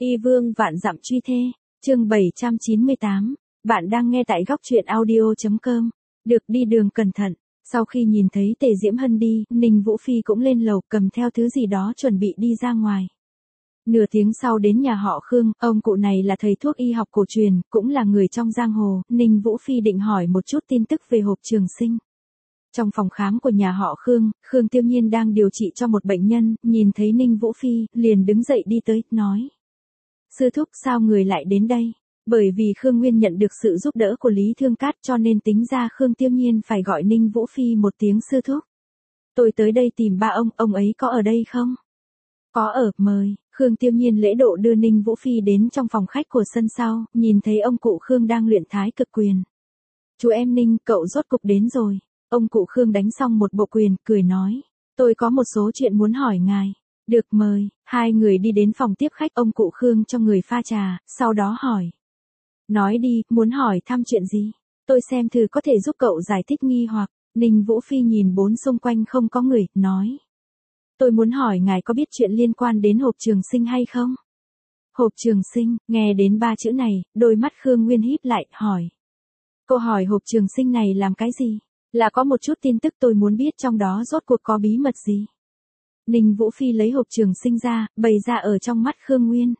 Y vương vạn dặm truy thê, chương 798, bạn đang nghe tại góc truyện audio.com, được đi đường cẩn thận. Sau khi nhìn thấy Tề Diễm Hân đi, Ninh Vũ Phi cũng lên lầu cầm theo thứ gì đó chuẩn bị đi ra ngoài. Nửa tiếng sau đến nhà họ Khương, ông cụ này là thầy thuốc y học cổ truyền, cũng là người trong giang hồ, Ninh Vũ Phi định hỏi một chút tin tức về hộp trường sinh. Trong phòng khám của nhà họ Khương, Khương Tiêu Nhiên đang điều trị cho một bệnh nhân, nhìn thấy Ninh Vũ Phi, liền đứng dậy đi tới, nói. Sư thúc sao người lại đến đây? Bởi vì Khương Nguyên nhận được sự giúp đỡ của Lý Thương Cát cho nên tính ra Khương Tiêu Nhiên phải gọi Ninh Vũ Phi một tiếng sư thúc. Tôi tới đây tìm ba ông ấy có ở đây không? Có ở, mời. Khương Tiêu Nhiên lễ độ đưa Ninh Vũ Phi đến trong phòng khách của sân sau, nhìn thấy ông cụ Khương đang luyện thái cực quyền. Chú em Ninh, cậu rốt cục đến rồi. Ông cụ Khương đánh xong một bộ quyền, cười nói. Tôi có một số chuyện muốn hỏi ngài. Được mời, hai người đi đến phòng tiếp khách, ông cụ Khương cho người pha trà, sau đó hỏi. Nói đi, muốn hỏi thăm chuyện gì? Tôi xem thử có thể giúp cậu giải thích nghi hoặc. Ninh Vũ Phi nhìn bốn xung quanh không có người, nói. Tôi muốn hỏi ngài có biết chuyện liên quan đến hộp trường sinh hay không? Hộp trường sinh, nghe đến ba chữ này, đôi mắt Khương Nguyên híp lại, hỏi. Cô hỏi hộp trường sinh này làm cái gì? Là có một chút tin tức tôi muốn biết trong đó rốt cuộc có bí mật gì? Ninh Vũ Phi lấy hộp trường sinh ra, bày ra ở trong mắt Khương Nguyên.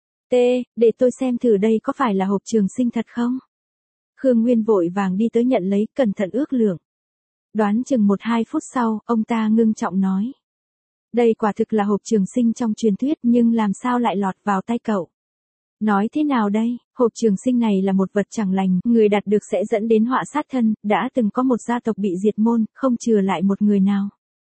Để tôi xem thử đây có phải là hộp trường sinh thật không? Khương Nguyên vội vàng đi tới nhận lấy, cẩn thận ước lượng. Đoán chừng 1-2 phút sau, ông ta ngưng trọng nói. Đây quả thực là hộp trường sinh trong truyền thuyết nhưng làm sao lại lọt vào tay cậu? Nói thế nào đây, hộp trường sinh này là một vật chẳng lành, người đạt được sẽ dẫn đến họa sát thân, đã từng có một gia tộc bị diệt môn, không chừa lại một người nào.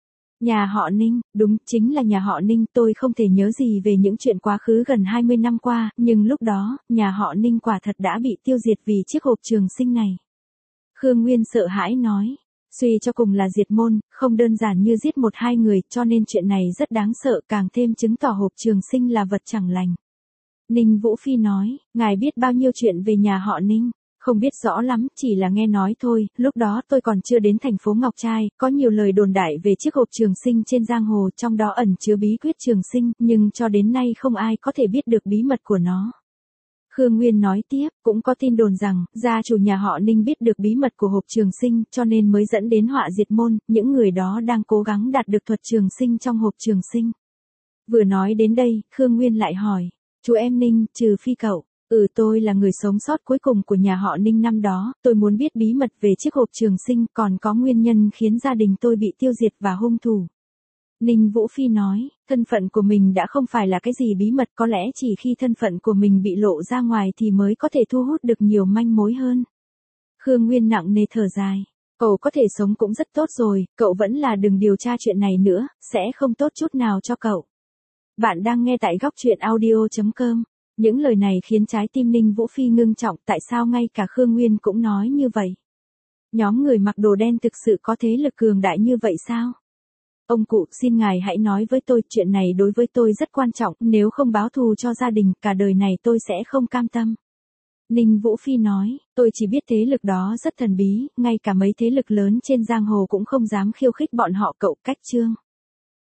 Nhà họ Ninh, đúng, chính là nhà họ Ninh, tôi không thể nhớ gì về những chuyện quá khứ gần 20 năm qua, nhưng lúc đó, nhà họ Ninh quả thật đã bị tiêu diệt vì chiếc hộp trường sinh này. Khương Nguyên sợ hãi nói, suy cho cùng là diệt môn, không đơn giản như giết 1-2 người, cho nên chuyện này rất đáng sợ, càng thêm chứng tỏ hộp trường sinh là vật chẳng lành. Ninh Vũ Phi nói, ngài biết bao nhiêu chuyện về nhà họ Ninh? Không biết rõ lắm, chỉ là nghe nói thôi, lúc đó tôi còn chưa đến thành phố Ngọc Trai, có nhiều lời đồn đại về chiếc hộp trường sinh trên giang hồ, trong đó ẩn chứa bí quyết trường sinh, nhưng cho đến nay không ai có thể biết được bí mật của nó. Khương Nguyên nói tiếp, cũng có tin đồn rằng, gia chủ nhà họ Ninh biết được bí mật của hộp trường sinh, cho nên mới dẫn đến họa diệt môn, những người đó đang cố gắng đạt được thuật trường sinh trong hộp trường sinh. Vừa nói đến đây, Khương Nguyên lại hỏi, chú em Ninh, trừ phi cậu. Tôi là người sống sót cuối cùng của nhà họ Ninh năm đó, tôi muốn biết bí mật về chiếc hộp trường sinh, còn có nguyên nhân khiến gia đình tôi bị tiêu diệt và hung thủ. Ninh Vũ Phi nói, thân phận của mình đã không phải là cái gì bí mật, có lẽ chỉ khi thân phận của mình bị lộ ra ngoài thì mới có thể thu hút được nhiều manh mối hơn. Khương Nguyên nặng nề thở dài, cậu có thể sống cũng rất tốt rồi, cậu vẫn là đừng điều tra chuyện này nữa, sẽ không tốt chút nào cho cậu. Bạn đang nghe tại góc truyện audio.com. Những lời này khiến trái tim Ninh Vũ Phi ngưng trọng, tại sao ngay cả Khương Nguyên cũng nói như vậy? Nhóm người mặc đồ đen thực sự có thế lực cường đại như vậy sao? Ông cụ, xin ngài hãy nói với tôi, chuyện này đối với tôi rất quan trọng, nếu không báo thù cho gia đình, cả đời này tôi sẽ không cam tâm. Ninh Vũ Phi nói, tôi chỉ biết thế lực đó rất thần bí, ngay cả mấy thế lực lớn trên giang hồ cũng không dám khiêu khích bọn họ, cậu cách chương.